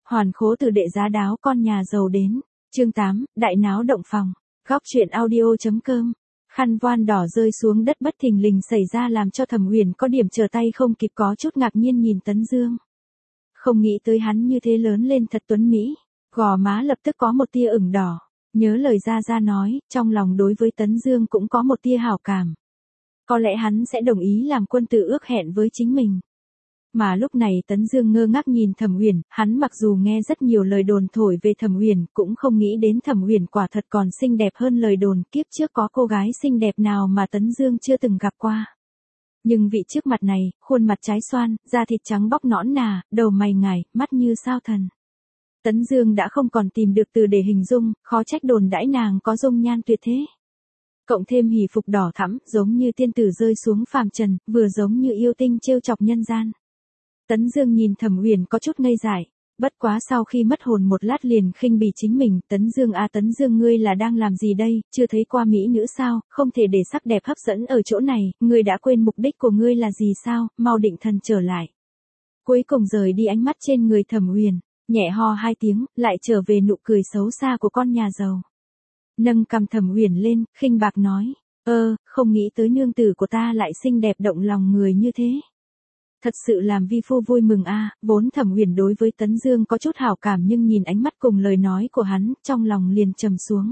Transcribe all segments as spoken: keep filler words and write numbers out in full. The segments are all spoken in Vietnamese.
Hoàn khố từ đệ giá đáo con nhà giàu đến. Chương tám, đại náo động phòng. Góc truyện audio.com. Khăn voan đỏ rơi xuống đất bất thình lình xảy ra làm cho Thẩm Uyển có điểm trở tay không kịp, có chút ngạc nhiên nhìn Tấn Dương. Không nghĩ tới hắn như thế lớn lên thật tuấn mỹ, gò má lập tức có một tia ửng đỏ. Nhớ lời Gia Gia nói, trong lòng đối với Tấn Dương cũng có một tia hảo cảm. Có lẽ hắn sẽ đồng ý làm quân tử ước hẹn với chính mình. Mà lúc này Tấn Dương ngơ ngác nhìn Thẩm Uyển, hắn mặc dù nghe rất nhiều lời đồn thổi về Thẩm Uyển, cũng không nghĩ đến Thẩm Uyển quả thật còn xinh đẹp hơn lời đồn, kiếp trước có cô gái xinh đẹp nào mà Tấn Dương chưa từng gặp qua. Nhưng vị trước mặt này, khuôn mặt trái xoan, da thịt trắng bóc nõn nà, đầu mày ngài, mắt như sao thần. Tấn Dương đã không còn tìm được từ để hình dung, khó trách đồn đãi nàng có dung nhan tuyệt thế. Cộng thêm hỷ phục đỏ thẫm, giống như tiên tử rơi xuống phàm trần, vừa giống như yêu tinh trêu chọc nhân gian. Tấn Dương nhìn Thẩm Uyển có chút ngây dại, bất quá sau khi mất hồn một lát liền khinh bỉ chính mình, Tấn Dương à Tấn Dương ngươi là đang làm gì đây, chưa thấy qua mỹ nữ sao, không thể để sắc đẹp hấp dẫn ở chỗ này, ngươi đã quên mục đích của ngươi là gì sao, mau định thần trở lại. Cuối cùng rời đi ánh mắt trên người Thẩm Uyển, nhẹ ho hai tiếng, lại trở về nụ cười xấu xa của con nhà giàu. Nâng cằm Thẩm Uyển lên, khinh bạc nói, ơ, không nghĩ tới nương tử của ta lại xinh đẹp động lòng người như thế. Thật sự làm vi phu vui mừng a. Vốn Thẩm Uyển đối với Tấn Dương có chút hảo cảm nhưng nhìn ánh mắt cùng lời nói của hắn, trong lòng liền trầm xuống.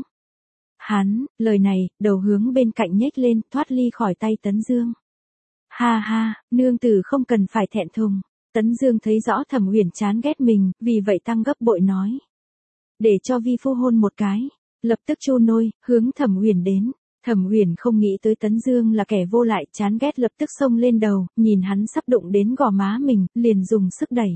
Hắn, lời này, đầu hướng bên cạnh nhếch lên, thoát ly khỏi tay Tấn Dương. Ha ha, nương tử không cần phải thẹn thùng. Tấn Dương thấy rõ Thẩm Uyển chán ghét mình, vì vậy tăng gấp bội nói. Để cho vi phu hôn một cái, lập tức chu nôi, hướng Thẩm Uyển đến. Thẩm Uyển không nghĩ tới Tấn Dương là kẻ vô lại, chán ghét lập tức xông lên đầu, nhìn hắn sắp đụng đến gò má mình, liền dùng sức đẩy.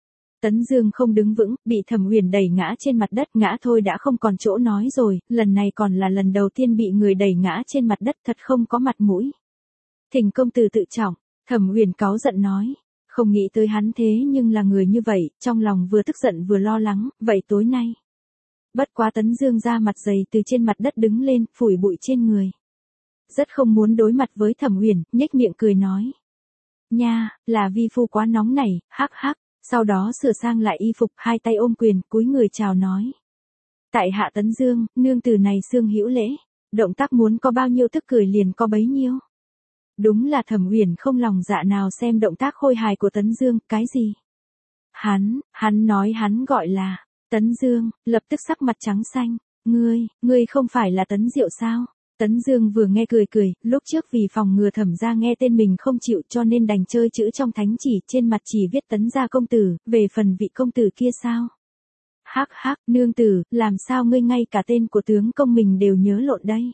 Tấn Dương không đứng vững, bị Thẩm Uyển đẩy ngã trên mặt đất, ngã thôi đã không còn chỗ nói rồi, lần này còn là lần đầu tiên bị người đẩy ngã trên mặt đất, thật không có mặt mũi. Thỉnh công tử tự trọng, Thẩm Uyển cáu giận nói, không nghĩ tới hắn thế nhưng là người như vậy, trong lòng vừa tức giận vừa lo lắng, vậy tối nay. Bất quá Tấn Dương ra mặt dày từ trên mặt đất đứng lên, phủi bụi trên người. Rất không muốn đối mặt với Thẩm Uyển, nhếch miệng cười nói. Nha, là vi phu quá nóng này, hắc hắc, sau đó sửa sang lại y phục, hai tay ôm quyền, cúi người chào nói. Tại hạ Tấn Dương, nương tử này xương hữu lễ, động tác muốn có bao nhiêu tức cười liền có bấy nhiêu. Đúng là Thẩm Uyển không lòng dạ nào xem động tác khôi hài của Tấn Dương, cái gì? Hắn, hắn nói hắn gọi là... Tấn Dương, lập tức sắc mặt trắng xanh, ngươi, ngươi không phải là Tấn Diệu sao? Tấn Dương vừa nghe cười cười, lúc trước vì phòng ngừa Thẩm gia nghe tên mình không chịu cho nên đành chơi chữ trong thánh chỉ, trên mặt chỉ viết Tấn gia công tử, về phần vị công tử kia sao? Hắc hắc, nương tử, làm sao ngươi ngay cả tên của tướng công mình đều nhớ lộn đây?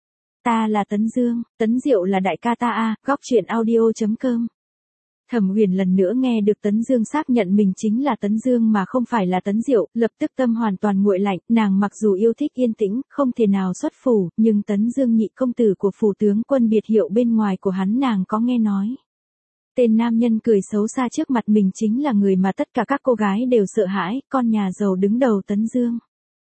Ta là Tấn Dương, Tấn Diệu là đại ca ta a. Góc truyện audio.com. Thẩm Uyển lần nữa nghe được Tấn Dương xác nhận mình chính là Tấn Dương mà không phải là Tấn Diệu, lập tức tâm hoàn toàn nguội lạnh, nàng mặc dù yêu thích yên tĩnh, không thể nào xuất phủ, nhưng Tấn Dương nhị công tử của phủ tướng quân biệt hiệu bên ngoài của hắn nàng có nghe nói. Tên nam nhân cười xấu xa trước mặt mình chính là người mà tất cả các cô gái đều sợ hãi, con nhà giàu đứng đầu Tấn Dương.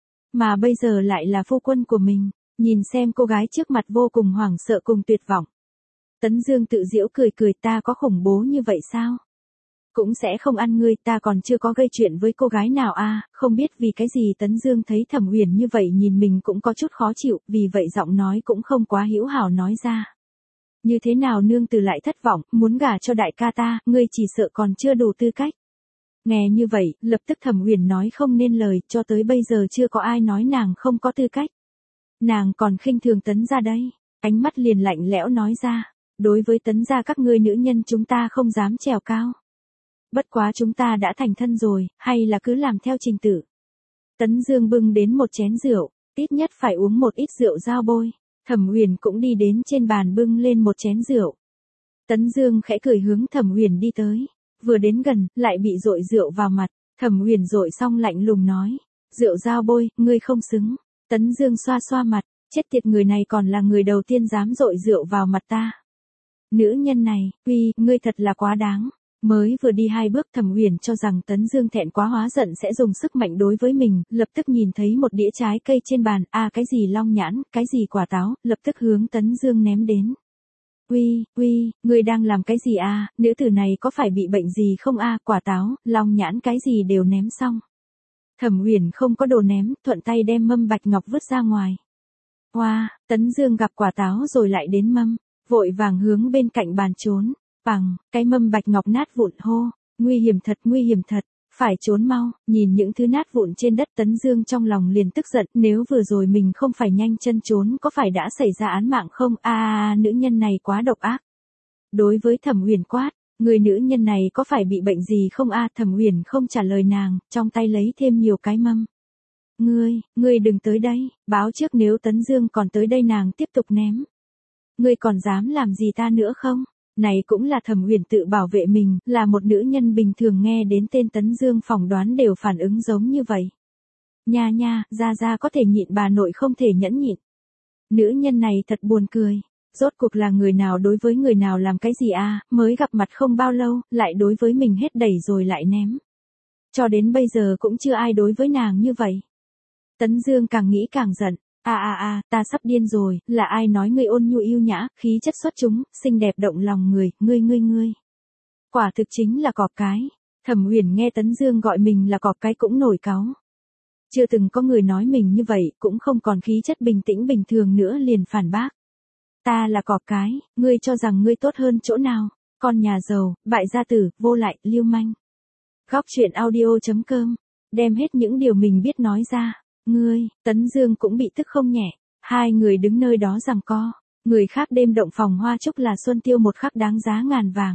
Mà bây giờ lại là phu quân của mình, nhìn xem cô gái trước mặt vô cùng hoảng sợ cùng tuyệt vọng. Tấn Dương tự giễu cười cười, ta có khủng bố như vậy sao? Cũng sẽ không ăn ngươi, ta còn chưa có gây chuyện với cô gái nào a. À, không biết vì cái gì Tấn Dương thấy Thẩm Uyển như vậy nhìn mình cũng có chút khó chịu, vì vậy giọng nói cũng không quá hữu hảo nói ra. Như thế nào nương tử lại thất vọng, muốn gả cho đại ca ta, ngươi chỉ sợ còn chưa đủ tư cách. Nghe như vậy, lập tức Thẩm Uyển nói không nên lời, cho tới bây giờ chưa có ai nói nàng không có tư cách. Nàng còn khinh thường Tấn gia đây, ánh mắt liền lạnh lẽo nói ra. Đối với Tấn gia các ngươi nữ nhân chúng ta không dám trèo cao. Bất quá chúng ta đã thành thân rồi, hay là cứ làm theo trình tự. Tấn Dương bưng đến một chén rượu, ít nhất phải uống một ít rượu dao bôi. Thẩm Uyển cũng đi đến trên bàn bưng lên một chén rượu. Tấn Dương khẽ cười hướng Thẩm Uyển đi tới, vừa đến gần, lại bị dội rượu vào mặt. Thẩm Uyển dội xong lạnh lùng nói, rượu dao bôi, ngươi không xứng. Tấn Dương xoa xoa mặt, chết tiệt, người này còn là người đầu tiên dám dội rượu vào mặt ta. Nữ nhân này, uy, ngươi thật là quá đáng. Mới vừa đi hai bước Thẩm Uyển cho rằng Tấn Dương thẹn quá hóa giận sẽ dùng sức mạnh đối với mình, lập tức nhìn thấy một đĩa trái cây trên bàn, a à, cái gì long nhãn, cái gì quả táo, lập tức hướng Tấn Dương ném đến. Uy, uy, ngươi đang làm cái gì a? À? Nữ tử này có phải bị bệnh gì không a? À? Quả táo, long nhãn cái gì đều ném xong. Thẩm Huyền không có đồ ném, thuận tay đem mâm bạch ngọc vứt ra ngoài. Hoa, wow, Tấn Dương gặp quả táo rồi lại đến mâm, vội vàng hướng bên cạnh bàn trốn. Bằng, cái mâm bạch ngọc nát vụn hô, nguy hiểm thật, nguy hiểm thật, phải trốn mau. Nhìn những thứ nát vụn trên đất, Tấn Dương trong lòng liền tức giận, nếu vừa rồi mình không phải nhanh chân trốn có phải đã xảy ra án mạng không? A a a, nữ nhân này quá độc ác. Đối với Thẩm Huyền quát, người nữ nhân này có phải bị bệnh gì không a? À, Thẩm Huyền không trả lời nàng, trong tay lấy thêm nhiều cái mâm. Ngươi, ngươi đừng tới đây, báo trước nếu Tấn Dương còn tới đây nàng tiếp tục ném. Ngươi còn dám làm gì ta nữa không? Này cũng là Thẩm Huyền tự bảo vệ mình, là một nữ nhân bình thường nghe đến tên Tấn Dương phỏng đoán đều phản ứng giống như vậy. Nha nha, ra ra có thể nhịn bà nội không thể nhẫn nhịn. Nữ nhân này thật buồn cười. Rốt cuộc là người nào đối với người nào làm cái gì a? À, mới gặp mặt không bao lâu, lại đối với mình hết đẩy rồi lại ném. Cho đến bây giờ cũng chưa ai đối với nàng như vậy. Tấn Dương càng nghĩ càng giận. A a a, ta sắp điên rồi, là ai nói ngươi ôn nhu yêu nhã, khí chất xuất chúng, xinh đẹp động lòng người, ngươi ngươi ngươi. Quả thực chính là cọp cái. Thẩm Huyền nghe Tấn Dương gọi mình là cọp cái cũng nổi cáu. Chưa từng có người nói mình như vậy, cũng không còn khí chất bình tĩnh bình thường nữa liền phản bác. Ta là cọp cái, ngươi cho rằng ngươi tốt hơn chỗ nào? Con nhà giàu, bại gia tử, vô lại, lưu manh. Góc truyện audio chấm com, đem hết những điều mình biết nói ra. Ngươi, Tấn Dương cũng bị tức không nhẹ. Hai người đứng nơi đó giằng co. Người khác đêm động phòng hoa trúc là xuân tiêu một khắc đáng giá ngàn vàng.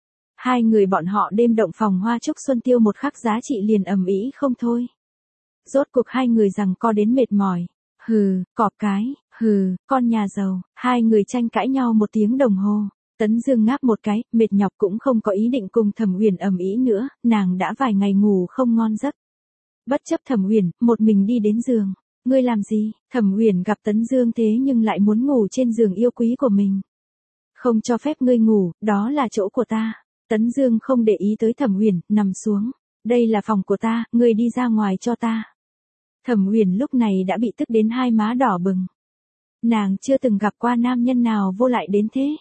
Hai người bọn họ đêm động phòng hoa trúc xuân tiêu một khắc giá trị liền ầm ĩ không thôi. Rốt cuộc hai người giằng co đến mệt mỏi. Hừ, cọp cái, hừ, con nhà giàu. Hai người tranh cãi nhau một tiếng đồng hồ. Tấn Dương ngáp một cái, mệt nhọc cũng không có ý định cùng Thẩm Huyền ầm ĩ nữa, nàng đã vài ngày ngủ không ngon giấc. Bất chấp Thẩm Huyền, một mình đi đến giường. Ngươi làm gì? Thẩm Huyền gặp Tấn Dương thế nhưng lại muốn ngủ trên giường yêu quý của mình. Không cho phép ngươi ngủ, đó là chỗ của ta. Tấn Dương không để ý tới Thẩm Huyền, nằm xuống. Đây là phòng của ta, ngươi đi ra ngoài cho ta. Thẩm Huyền lúc này đã bị tức đến hai má đỏ bừng. Nàng chưa từng gặp qua nam nhân nào vô lại đến thế.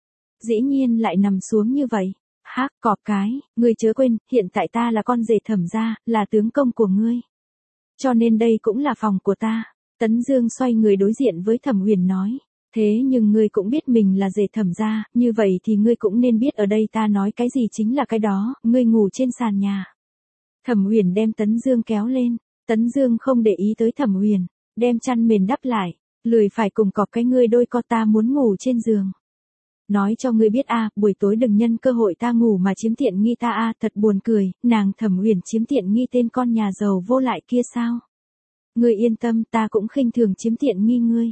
Dĩ nhiên lại nằm xuống như vậy. Hác, cọp cái, ngươi chớ quên, hiện tại ta là con rể Thẩm gia, là tướng công của ngươi. Cho nên đây cũng là phòng của ta. Tấn Dương xoay người đối diện với Thẩm Huyền nói. Thế nhưng ngươi cũng biết mình là rể Thẩm gia, như vậy thì ngươi cũng nên biết ở đây ta nói cái gì chính là cái đó, ngươi ngủ trên sàn nhà. Thẩm Huyền đem Tấn Dương kéo lên. Tấn Dương không để ý tới Thẩm Huyền, đem chăn mền đắp lại, lười phải cùng cọp cái ngươi đôi co ta muốn ngủ trên giường. Nói cho ngươi biết a, à, buổi tối đừng nhân cơ hội ta ngủ mà chiếm tiện nghi ta a, à, thật buồn cười, nàng Thẩm Huyền chiếm tiện nghi tên con nhà giàu vô lại kia sao? Ngươi yên tâm, ta cũng khinh thường chiếm tiện nghi ngươi.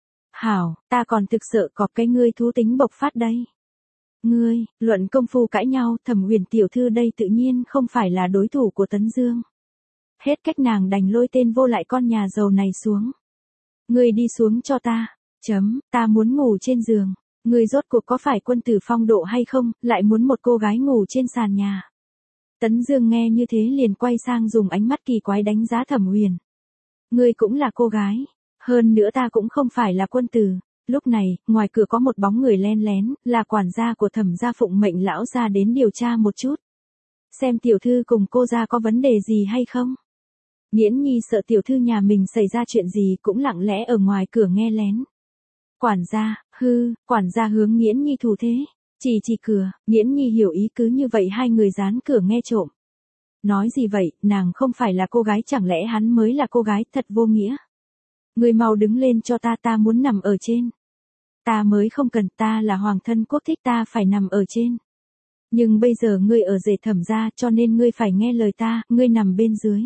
Hảo, ta còn thực sợ cọp cái ngươi thú tính bộc phát đây. Ngươi, luận công phu cãi nhau, Thẩm Huyền tiểu thư đây tự nhiên không phải là đối thủ của Tấn Dương. Hết cách nàng đành lôi tên vô lại con nhà giàu này xuống. Ngươi đi xuống cho ta. Chấm, ta muốn ngủ trên giường. Ngươi rốt cuộc có phải quân tử phong độ hay không, lại muốn một cô gái ngủ trên sàn nhà. Tấn Dương nghe như thế liền quay sang dùng ánh mắt kỳ quái đánh giá Thẩm Huyền. Ngươi cũng là cô gái. Hơn nữa ta cũng không phải là quân tử. Lúc này, ngoài cửa có một bóng người len lén, là quản gia của Thẩm gia phụng mệnh lão gia đến điều tra một chút. Xem tiểu thư cùng cô gia có vấn đề gì hay không. Nghiễn Nhi sợ tiểu thư nhà mình xảy ra chuyện gì cũng lặng lẽ ở ngoài cửa nghe lén. Quản gia, hư, quản gia hướng Nghiễn Nhi thủ thế. Chỉ chỉ cửa, Nghiễn Nhi hiểu ý cứ như vậy hai người dán cửa nghe trộm. Nói gì vậy, nàng không phải là cô gái chẳng lẽ hắn mới là cô gái, thật vô nghĩa. Người mau đứng lên cho ta, ta muốn nằm ở trên. Ta mới không cần, ta là hoàng thân quốc thích, ta phải nằm ở trên. Nhưng bây giờ ngươi ở rể Thẩm gia cho nên ngươi phải nghe lời ta, ngươi nằm bên dưới.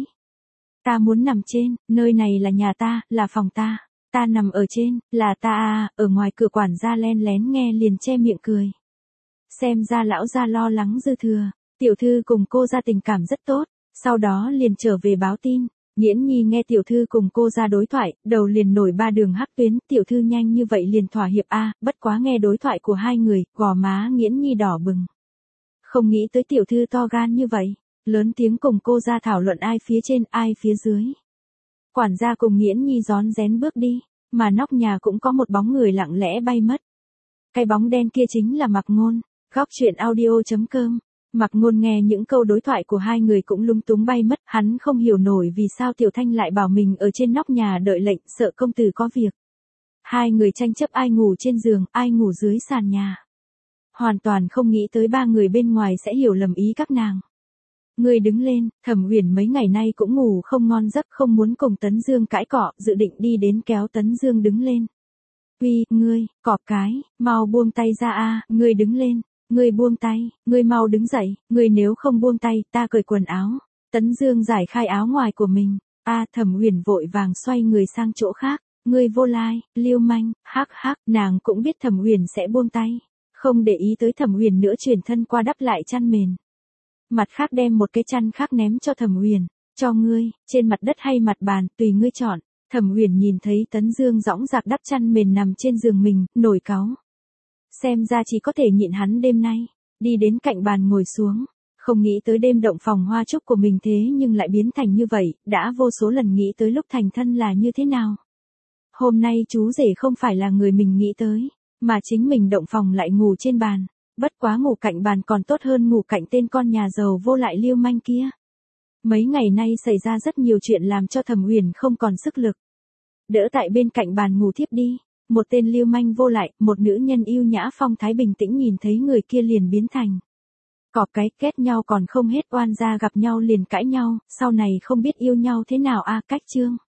Ta muốn nằm trên, nơi này là nhà ta, là phòng ta. Ta nằm ở trên, là ta à, ở ngoài cửa quản gia len lén nghe liền che miệng cười. Xem ra lão gia lo lắng dư thừa, tiểu thư cùng cô gia tình cảm rất tốt, sau đó liền trở về báo tin. Nghiễn Nhi nghe tiểu thư cùng cô gia đối thoại, đầu liền nổi ba đường hắc tuyến, tiểu thư nhanh như vậy liền thỏa hiệp a, à, bất quá nghe đối thoại của hai người, gò má Nghiễn Nhi đỏ bừng. Không nghĩ tới tiểu thư to gan như vậy. Lớn tiếng cùng cô ra thảo luận ai phía trên ai phía dưới. Quản gia cùng Nghiễn Nhi rón rén bước đi, mà nóc nhà cũng có một bóng người lặng lẽ bay mất. Cái bóng đen kia chính là Mạc Ngôn. Góc truyện audio chấm com Mặc Ngôn nghe những câu đối thoại của hai người cũng lúng túng bay mất, hắn không hiểu nổi vì sao Tiểu Thanh lại bảo mình ở trên nóc nhà đợi lệnh, sợ công tử có việc. Hai người tranh chấp ai ngủ trên giường, ai ngủ dưới sàn nhà. Hoàn toàn không nghĩ tới ba người bên ngoài sẽ hiểu lầm ý các nàng. Ngươi đứng lên, Thẩm Uyển mấy ngày nay cũng ngủ không ngon giấc, không muốn cùng Tấn Dương cãi cọ, dự định đi đến kéo Tấn Dương đứng lên. Uy, ngươi, cọp cái, mau buông tay ra a, ngươi đứng lên, ngươi buông tay, ngươi mau đứng dậy, ngươi nếu không buông tay, ta cởi quần áo. Tấn Dương giải khai áo ngoài của mình. A, Thẩm Uyển vội vàng xoay người sang chỗ khác. Ngươi vô lai, lưu manh, hắc hắc, nàng cũng biết Thẩm Uyển sẽ buông tay, không để ý tới Thẩm Uyển nữa, chuyển thân qua đắp lại chăn mền. Mặt khác đem một cái chăn khác ném cho Thẩm Uyển, cho ngươi, trên mặt đất hay mặt bàn, tùy ngươi chọn. Thẩm Uyển nhìn thấy Tấn Dương dõng dạc đắp chăn mền nằm trên giường mình, nổi cáu. Xem ra chỉ có thể nhịn hắn đêm nay, đi đến cạnh bàn ngồi xuống, không nghĩ tới đêm động phòng hoa trúc của mình thế nhưng lại biến thành như vậy, đã vô số lần nghĩ tới lúc thành thân là như thế nào. Hôm nay chú rể không phải là người mình nghĩ tới, mà chính mình động phòng lại ngủ trên bàn, bất quá ngủ cạnh bàn còn tốt hơn ngủ cạnh tên con nhà giàu vô lại lưu manh kia. Mấy ngày nay xảy ra rất nhiều chuyện làm cho Thẩm Uyển không còn sức lực. Đỡ tại bên cạnh bàn ngủ thiếp đi, một tên lưu manh vô lại, một nữ nhân yêu nhã phong thái bình tĩnh nhìn thấy người kia liền biến thành. Cọp cái, kết nhau còn không hết, oan gia gặp nhau liền cãi nhau, sau này không biết yêu nhau thế nào a. Cách chương.